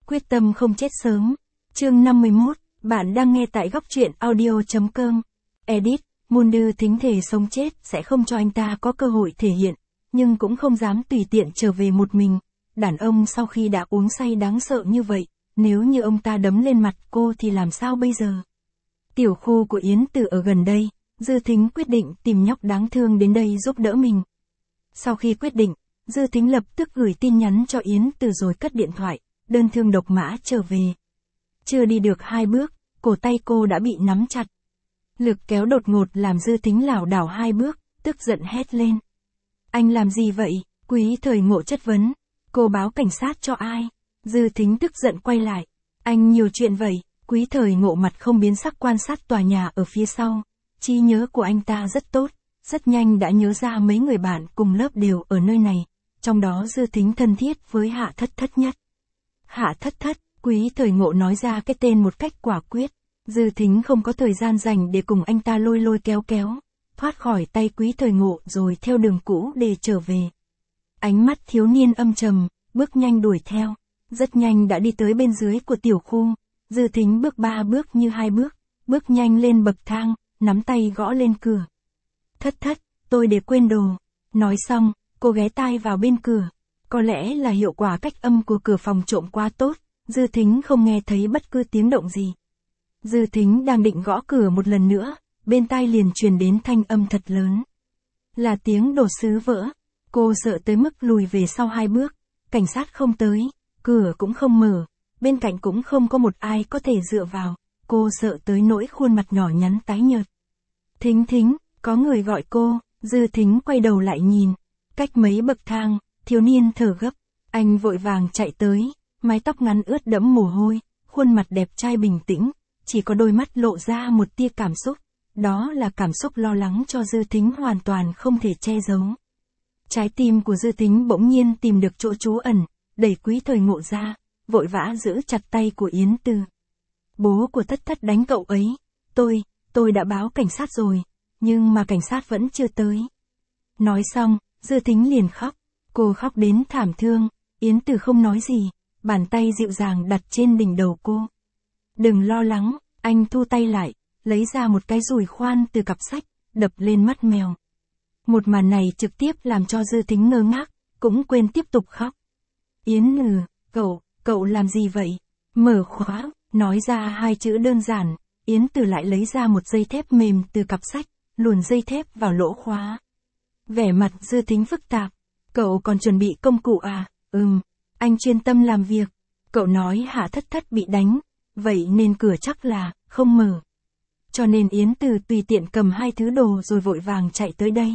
Quyết tâm không chết sớm. Chương 51, bạn đang nghe tại góc truyện audio.com. Edit, Mulder thính thề sống chết sẽ không cho anh ta có cơ hội thể hiện, nhưng cũng không dám tùy tiện trở về một mình. Đàn ông sau khi đã uống say đáng sợ như vậy, nếu như ông ta đấm lên mặt cô thì làm sao bây giờ? Tiểu khu của Yến Từ ở gần đây, Dư Thính quyết định tìm nhóc đáng thương đến đây giúp đỡ mình. Sau khi quyết định, Dư Thính lập tức gửi tin nhắn cho Yến Từ rồi cất điện thoại, đơn thương độc mã trở về. Chưa đi được 2 bước, cổ tay cô đã bị nắm chặt. Lực kéo đột ngột làm Dư Thính lảo đảo 2 bước, tức giận hét lên. Anh làm gì vậy? Quý Thời Ngộ chất vấn. Cô báo cảnh sát cho ai? Dư Thính tức giận quay lại. Anh nhiều chuyện vậy. Quý Thời Ngộ mặt không biến sắc quan sát tòa nhà ở phía sau. Trí nhớ của anh ta rất tốt, rất nhanh đã nhớ ra mấy người bạn cùng lớp đều ở nơi này, trong đó Dư Thính thân thiết với Hạ Thất Thất nhất. Hạ Thất Thất, Quý Thời Ngộ nói ra cái tên một cách quả quyết. Dư Thính không có thời gian dành để cùng anh ta lôi lôi kéo kéo, thoát khỏi tay Quý Thời Ngộ rồi theo đường cũ để trở về. Ánh mắt thiếu niên âm trầm, bước nhanh đuổi theo, rất nhanh đã đi tới bên dưới của tiểu khu. Dư Thính bước 3 bước như 2 bước, bước nhanh lên bậc thang, nắm tay gõ lên cửa. Thất Thất, tôi để quên đồ. Nói xong, cô ghé tai vào bên cửa. Có lẽ là hiệu quả cách âm của cửa phòng trộm quá tốt, Dư Thính không nghe thấy bất cứ tiếng động gì. Dư Thính đang định gõ cửa một lần nữa, bên tai liền truyền đến thanh âm thật lớn. Là tiếng đồ sứ vỡ. Cô sợ tới mức lùi về sau 2 bước, cảnh sát không tới, cửa cũng không mở, bên cạnh cũng không có một ai có thể dựa vào, cô sợ tới nỗi khuôn mặt nhỏ nhắn tái nhợt. Thính Thính, có người gọi cô. Dư Thính quay đầu lại nhìn, cách mấy bậc thang, thiếu niên thở gấp, anh vội vàng chạy tới, mái tóc ngắn ướt đẫm mồ hôi, khuôn mặt đẹp trai bình tĩnh, chỉ có đôi mắt lộ ra một tia cảm xúc, đó là cảm xúc lo lắng cho Dư Thính hoàn toàn không thể che giấu. Trái tim của Dư Thính bỗng nhiên tìm được chỗ trú ẩn, đẩy Quý Thời Ngộ ra, vội vã giữ chặt tay của Yến Từ. Bố của Thất Thất đánh cậu ấy, tôi đã báo cảnh sát rồi, nhưng mà cảnh sát vẫn chưa tới. Nói xong, Dư Thính liền khóc, cô khóc đến thảm thương, Yến Từ không nói gì, bàn tay dịu dàng đặt trên đỉnh đầu cô. Đừng lo lắng, anh thu tay lại, lấy ra một cái dùi khoan từ cặp sách, đập lên mắt mèo. Một màn này trực tiếp làm cho Dư Thính ngơ ngác, cũng quên tiếp tục khóc. Yến Từ, cậu làm gì vậy? Mở khóa, nói ra 2 chữ đơn giản, Yến Từ lại lấy ra một dây thép mềm từ cặp sách, luồn dây thép vào lỗ khóa. Vẻ mặt Dư Thính phức tạp. Cậu còn chuẩn bị công cụ à? Anh chuyên tâm làm việc. Cậu nói Hạ Thất Thất bị đánh, vậy nên cửa chắc là không mở. Cho nên Yến Từ tùy tiện cầm 2 thứ đồ rồi vội vàng chạy tới đây.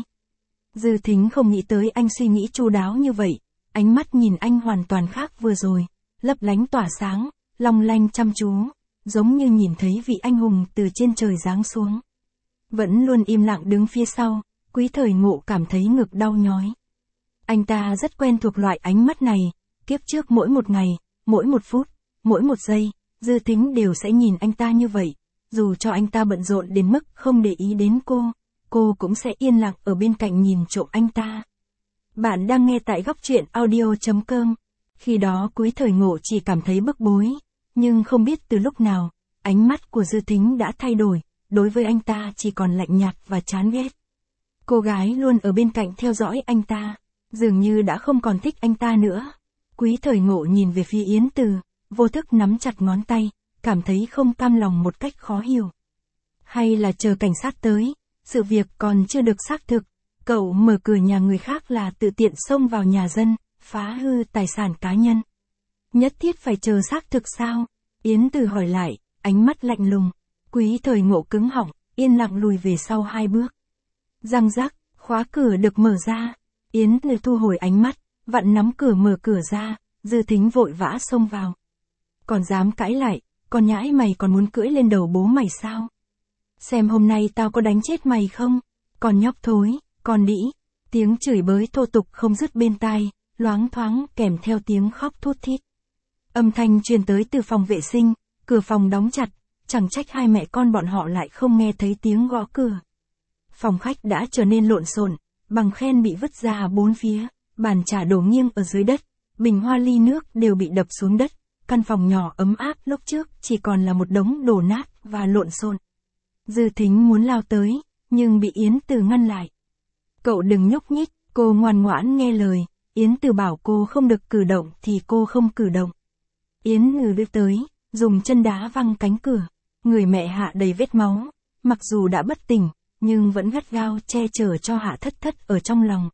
Dư Thính không nghĩ tới anh suy nghĩ chu đáo như vậy, ánh mắt nhìn anh hoàn toàn khác vừa rồi, lấp lánh tỏa sáng, long lanh chăm chú, giống như nhìn thấy vị anh hùng từ trên trời giáng xuống. Vẫn luôn im lặng đứng phía sau, Quý Thời Ngộ cảm thấy ngực đau nhói. Anh ta rất quen thuộc loại ánh mắt này, kiếp trước mỗi một ngày, mỗi một phút, mỗi một giây, Dư Thính đều sẽ nhìn anh ta như vậy, dù cho anh ta bận rộn đến mức không để ý đến cô cũng sẽ yên lặng ở bên cạnh nhìn trộm anh ta. Bạn đang nghe tại góc truyện audio.com. Khi đó Quý Thời Ngộ chỉ cảm thấy bức bối, nhưng không biết từ lúc nào, ánh mắt của Dư Thính đã thay đổi, đối với anh ta chỉ còn lạnh nhạt và chán ghét. Cô gái luôn ở bên cạnh theo dõi anh ta, dường như đã không còn thích anh ta nữa. Quý Thời Ngộ nhìn về phía Yến Từ, vô thức nắm chặt ngón tay, cảm thấy không cam lòng một cách khó hiểu. Hay là chờ cảnh sát tới, sự việc còn chưa được xác thực, cậu mở cửa nhà người khác là tự tiện xông vào nhà dân, phá hư tài sản cá nhân. Nhất thiết phải chờ xác thực sao? Yến Từ hỏi lại, ánh mắt lạnh lùng. Quý Thời Ngộ cứng họng, yên lặng lùi về sau 2 bước. Răng rắc, khóa cửa được mở ra. Yến Từ thu hồi ánh mắt, vặn nắm cửa mở cửa ra, Dư Thính vội vã xông vào. Còn dám cãi lại, con nhãi mày còn muốn cưỡi lên đầu bố mày sao? Xem hôm nay tao có đánh chết mày không? Còn nhóc thối, con đĩ. Tiếng chửi bới thô tục không dứt bên tai, loáng thoáng kèm theo tiếng khóc thút thít. Âm thanh truyền tới từ phòng vệ sinh, cửa phòng đóng chặt, chẳng trách 2 mẹ con bọn họ lại không nghe thấy tiếng gõ cửa. Phòng khách đã trở nên lộn xộn, bằng khen bị vứt ra 4 phía, bàn trà đổ nghiêng ở dưới đất, bình hoa ly nước đều bị đập xuống đất, căn phòng nhỏ ấm áp lúc trước chỉ còn là một đống đổ nát và lộn xộn. Dư Thính muốn lao tới, nhưng bị Yến Từ ngăn lại. Cậu đừng nhúc nhích, cô ngoan ngoãn nghe lời, Yến Từ bảo cô không được cử động thì cô không cử động. Yến Từ bước tới, dùng chân đá văng cánh cửa, người mẹ Hạ đầy vết máu, mặc dù đã bất tỉnh, nhưng vẫn gắt gao che chở cho Hạ Thất Thất ở trong lòng.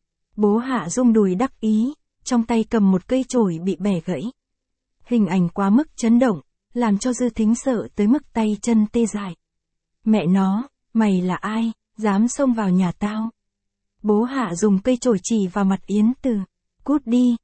Bố Hạ rung đùi đắc ý, trong tay cầm một cây chổi bị bẻ gãy. Hình ảnh quá mức chấn động, làm cho Dư Thính sợ tới mức tay chân tê dại. Mẹ nó, mày là ai, dám xông vào nhà tao? Bố Hạ dùng cây chổi chỉ vào mặt Yến Từ. Cút đi,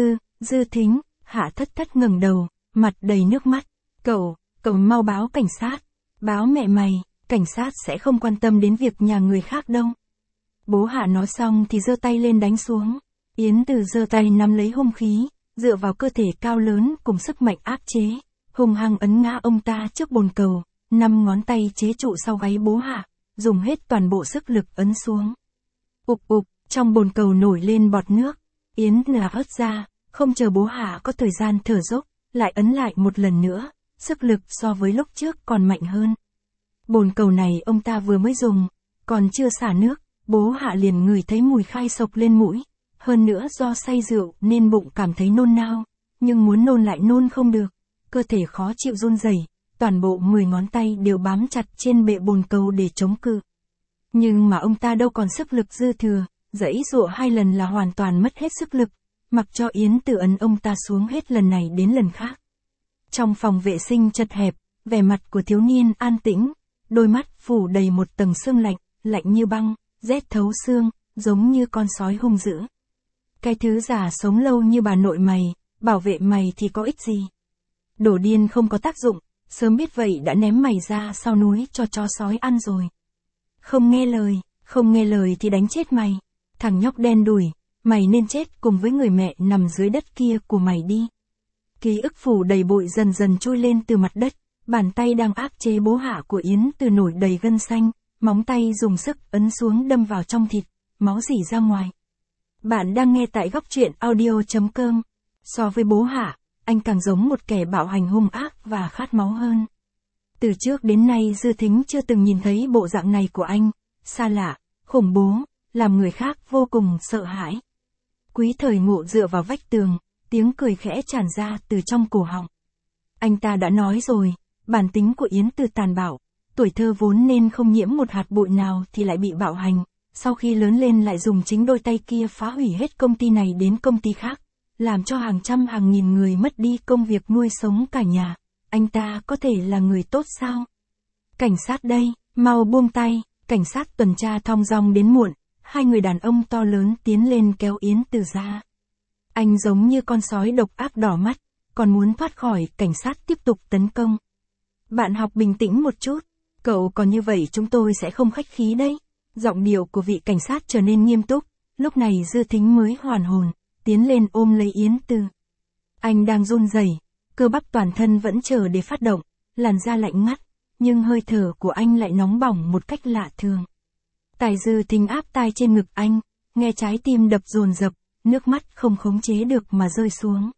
Dư Thính. Hạ Thất Thất ngẩng đầu, mặt đầy nước mắt. Cậu mau báo cảnh sát. Báo mẹ mày, cảnh sát sẽ không quan tâm đến việc nhà người khác đâu. Bố Hạ nói xong thì giơ tay lên đánh xuống. Yến Từ giơ tay nắm lấy hung khí, dựa vào cơ thể cao lớn cùng sức mạnh áp chế, hung hăng ấn ngã ông ta trước bồn cầu, 5 ngón tay chế trụ sau gáy bố Hạ, dùng hết toàn bộ sức lực ấn xuống. Ục ục, trong bồn cầu nổi lên bọt nước. Yến Từ hất ra, không chờ bố Hạ có thời gian thở dốc, lại ấn lại một lần nữa, sức lực so với lúc trước còn mạnh hơn. Bồn cầu này ông ta vừa mới dùng, còn chưa xả nước, bố Hạ liền ngửi thấy mùi khai sộc lên mũi. Hơn nữa do say rượu nên bụng cảm thấy nôn nao, nhưng muốn nôn lại nôn không được, cơ thể khó chịu run rẩy, toàn bộ 10 ngón tay đều bám chặt trên bệ bồn cầu để chống cự. Nhưng mà ông ta đâu còn sức lực dư thừa, giãy giụa 2 lần là hoàn toàn mất hết sức lực, mặc cho Yến Từ ấn ông ta xuống hết lần này đến lần khác. Trong phòng vệ sinh chật hẹp, vẻ mặt của thiếu niên an tĩnh, đôi mắt phủ đầy một tầng sương lạnh, lạnh như băng, rét thấu xương, giống như con sói hung dữ. Cái thứ giả sống lâu như bà nội mày, bảo vệ mày thì có ích gì? Đổ điên không có tác dụng, sớm biết vậy đã ném mày ra sau núi cho chó sói ăn rồi. Không nghe lời thì đánh chết mày. Thằng nhóc đen đủi, mày nên chết cùng với người mẹ nằm dưới đất kia của mày đi. Ký ức phủ đầy bụi dần dần trôi lên từ mặt đất, bàn tay đang áp chế bố Hạ của Yến Từ nổi đầy gân xanh, móng tay dùng sức ấn xuống đâm vào trong thịt, máu rỉ ra ngoài. Bạn đang nghe tại góc truyện audio.com. So với bố Hạ, anh càng giống một kẻ bạo hành hung ác và khát máu hơn. Từ trước đến nay Dư Thính chưa từng nhìn thấy bộ dạng này của anh, xa lạ, khủng bố, làm người khác vô cùng sợ hãi. Quý Thời Ngộ dựa vào vách tường, tiếng cười khẽ tràn ra từ trong cổ họng. Anh ta đã nói rồi, bản tính của Yến Từ tàn bạo, tuổi thơ vốn nên không nhiễm một hạt bụi nào thì lại bị bạo hành. Sau khi lớn lên lại dùng chính đôi tay kia phá hủy hết công ty này đến công ty khác, làm cho hàng trăm hàng nghìn người mất đi công việc nuôi sống cả nhà. Anh ta có thể là người tốt sao? Cảnh sát đây, mau buông tay. Cảnh sát tuần tra thong dong đến muộn, 2 người đàn ông to lớn tiến lên kéo Yến Từ ra. Anh giống như con sói độc ác đỏ mắt, còn muốn thoát khỏi, cảnh sát tiếp tục tấn công. Bạn học bình tĩnh một chút, cậu còn như vậy chúng tôi sẽ không khách khí đấy. Giọng điệu của vị cảnh sát trở nên nghiêm túc, lúc này Dư Thính mới hoàn hồn, tiến lên ôm lấy Yến Từ. Anh đang run rẩy, cơ bắp toàn thân vẫn chờ để phát động, làn da lạnh ngắt, nhưng hơi thở của anh lại nóng bỏng một cách lạ thường. Tài Dư Thính áp tai trên ngực anh, nghe trái tim đập dồn dập, nước mắt không khống chế được mà rơi xuống.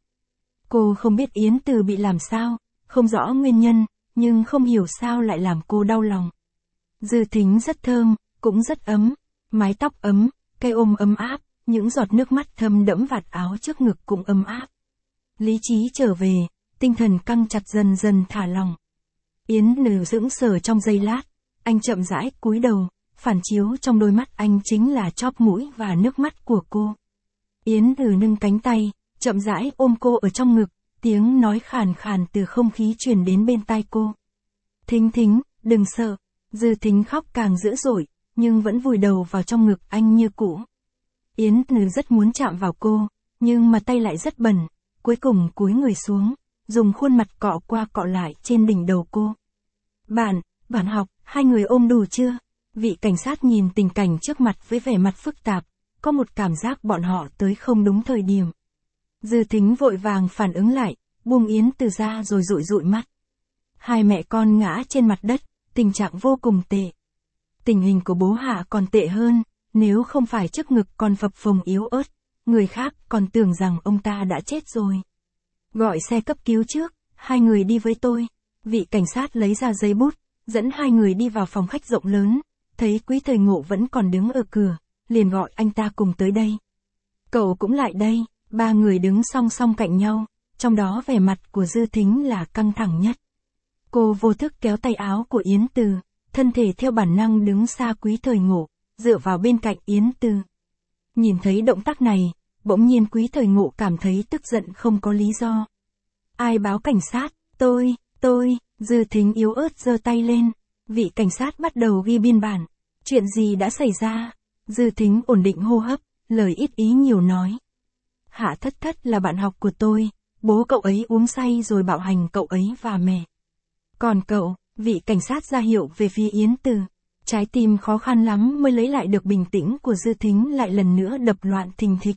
Cô không biết Yến Từ bị làm sao, không rõ nguyên nhân, nhưng không hiểu sao lại làm cô đau lòng. Dư Thính rất thơm, cũng rất ấm, mái tóc ấm, cây ôm ấm áp, những giọt nước mắt thấm đẫm vạt áo trước ngực cũng ấm áp. Lý trí trở về, tinh thần căng chặt dần dần thả lỏng. Yến Từ sững sờ trong giây lát, anh chậm rãi cúi đầu, phản chiếu trong đôi mắt anh chính là chóp mũi và nước mắt của cô. Yến Từ nâng cánh tay, chậm rãi ôm cô ở trong ngực, tiếng nói khàn khàn từ không khí truyền đến bên tai cô. Thính, đừng sợ. Dư Thính khóc càng dữ dội, nhưng vẫn vùi đầu vào trong ngực anh như cũ. Yến Từ rất muốn chạm vào cô, nhưng mà tay lại rất bẩn, cuối cùng cúi người xuống, dùng khuôn mặt cọ qua cọ lại trên đỉnh đầu cô. Bạn học, 2 người ôm đủ chưa? Vị cảnh sát nhìn tình cảnh trước mặt với vẻ mặt phức tạp, có một cảm giác bọn họ tới không đúng thời điểm. Dư Thính vội vàng phản ứng lại, buông Yến Từ ra rồi dụi dụi mắt. 2 mẹ con ngã trên mặt đất, tình trạng vô cùng tệ. Tình hình của bố Hạ còn tệ hơn, nếu không phải trước ngực còn phập phồng yếu ớt, người khác còn tưởng rằng ông ta đã chết rồi. Gọi xe cấp cứu trước, hai người đi với tôi. Vị cảnh sát lấy ra giấy bút, dẫn hai người đi vào phòng khách rộng lớn, thấy Quý Thời Ngộ vẫn còn đứng ở cửa, liền gọi anh ta cùng tới đây. Cậu cũng lại đây, ba người đứng song song cạnh nhau, trong đó vẻ mặt của Dư Thính là căng thẳng nhất. Cô vô thức kéo tay áo của Yến Từ, thân thể theo bản năng đứng xa Quý Thời Ngộ, dựa vào bên cạnh Yến Từ. Nhìn thấy động tác này, bỗng nhiên Quý Thời Ngộ cảm thấy tức giận không có lý do. Ai báo cảnh sát? Tôi, Dư Thính yếu ớt giơ tay lên. Vị cảnh sát bắt đầu ghi biên bản. Chuyện gì đã xảy ra? Dư Thính ổn định hô hấp, lời ít ý nhiều nói. Hạ Thất Thất là bạn học của tôi, bố cậu ấy uống say rồi bạo hành cậu ấy và mẹ. Còn cậu, vị cảnh sát ra hiệu về phía Yến Từ. Trái tim khó khăn lắm mới lấy lại được bình tĩnh của Dư Thính lại lần nữa đập loạn thình thịch.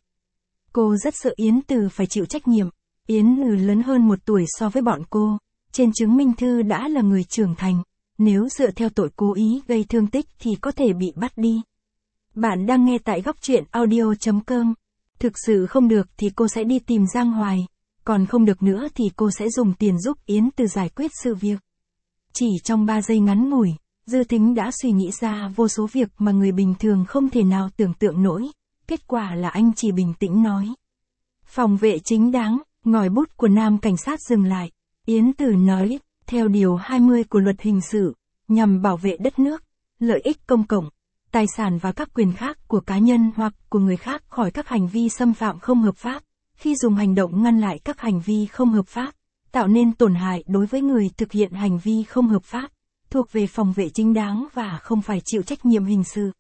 Cô rất sợ Yến Từ phải chịu trách nhiệm. Yến Từ lớn hơn 1 tuổi so với bọn cô, trên chứng minh thư đã là người trưởng thành, nếu dựa theo tội cố ý gây thương tích thì có thể bị bắt đi. Bạn đang nghe tại góc truyện audio.com. Thực sự không được thì cô sẽ đi tìm Giang Hoài, còn không được nữa thì cô sẽ dùng tiền giúp Yến Từ giải quyết sự việc. Chỉ trong 3 giây ngắn ngủi, Dư Thính đã suy nghĩ ra vô số việc mà người bình thường không thể nào tưởng tượng nổi, kết quả là anh chỉ bình tĩnh nói. Phòng vệ chính đáng, ngòi bút của nam cảnh sát dừng lại. Yến Từ nói, theo điều 20 của luật hình sự, nhằm bảo vệ đất nước, lợi ích công cộng, tài sản và các quyền khác của cá nhân hoặc của người khác khỏi các hành vi xâm phạm không hợp pháp, khi dùng hành động ngăn lại các hành vi không hợp pháp, tạo nên tổn hại đối với người thực hiện hành vi không hợp pháp, thuộc về phòng vệ chính đáng và không phải chịu trách nhiệm hình sự.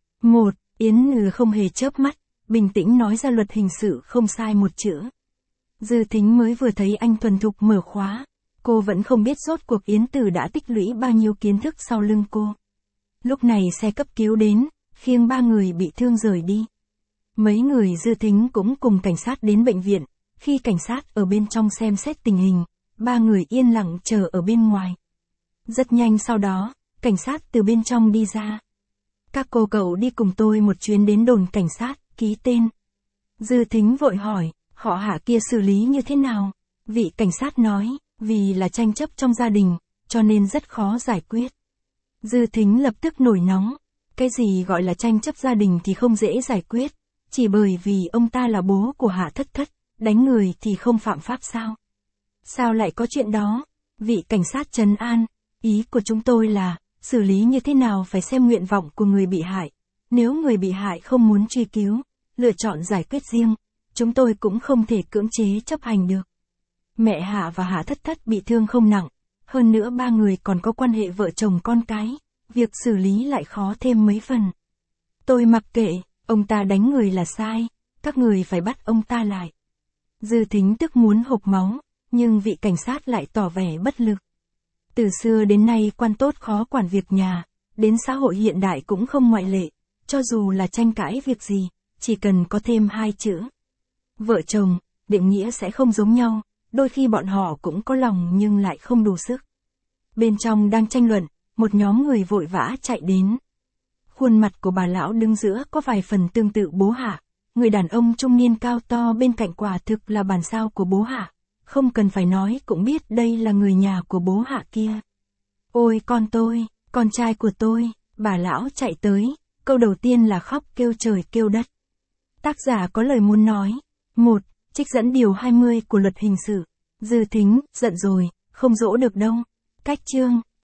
1. Yến Từ không hề chớp mắt, bình tĩnh nói ra luật hình sự không sai một chữ. Dư Thính mới vừa thấy anh thuần thục mở khóa, cô vẫn không biết rốt cuộc Yến Từ đã tích lũy bao nhiêu kiến thức sau lưng cô. Lúc này xe cấp cứu đến, khiêng 3 người bị thương rời đi. Mấy người Dư Thính cũng cùng cảnh sát đến bệnh viện, khi cảnh sát ở bên trong xem xét tình hình, 3 người yên lặng chờ ở bên ngoài. Rất nhanh sau đó, cảnh sát từ bên trong đi ra. Các cô cậu đi cùng tôi một chuyến đến đồn cảnh sát, ký tên. Dư Thính vội hỏi, họ Hạ kia xử lý như thế nào? Vị cảnh sát nói, vì là tranh chấp trong gia đình, cho nên rất khó giải quyết. Dư Thính lập tức nổi nóng. Cái gì gọi là tranh chấp gia đình thì không dễ giải quyết, chỉ bởi vì ông ta là bố của Hạ Thất Thất, đánh người thì không phạm pháp sao? Sao lại có chuyện đó? Vị cảnh sát trấn an, ý của chúng tôi là, xử lý như thế nào phải xem nguyện vọng của người bị hại. Nếu người bị hại không muốn truy cứu, lựa chọn giải quyết riêng, chúng tôi cũng không thể cưỡng chế chấp hành được. Mẹ Hạ và Hạ Thất Thất bị thương không nặng, hơn nữa 3 người còn có quan hệ vợ chồng con cái, việc xử lý lại khó thêm mấy phần. Tôi mặc kệ, ông ta đánh người là sai, các người phải bắt ông ta lại. Dư Thính tức muốn hộc máu, nhưng vị cảnh sát lại tỏ vẻ bất lực. Từ xưa đến nay quan tốt khó quản việc nhà, đến xã hội hiện đại cũng không ngoại lệ, cho dù là tranh cãi việc gì, chỉ cần có thêm 2 chữ. Vợ chồng, định nghĩa sẽ không giống nhau, đôi khi bọn họ cũng có lòng nhưng lại không đủ sức. Bên trong đang tranh luận, một nhóm người vội vã chạy đến. Khuôn mặt của bà lão đứng giữa có vài phần tương tự bố Hạ, người đàn ông trung niên cao to bên cạnh quả thực là bản sao của bố Hạ, không cần phải nói cũng biết đây là người nhà của bố Hạ kia. Ôi con tôi, con trai của tôi, bà lão chạy tới, câu đầu tiên là khóc kêu trời kêu đất. Tác giả có lời muốn nói. 1. Trích dẫn điều 20 của luật hình sự. Dư Thính, giận rồi, không dỗ được đâu. Cách chương.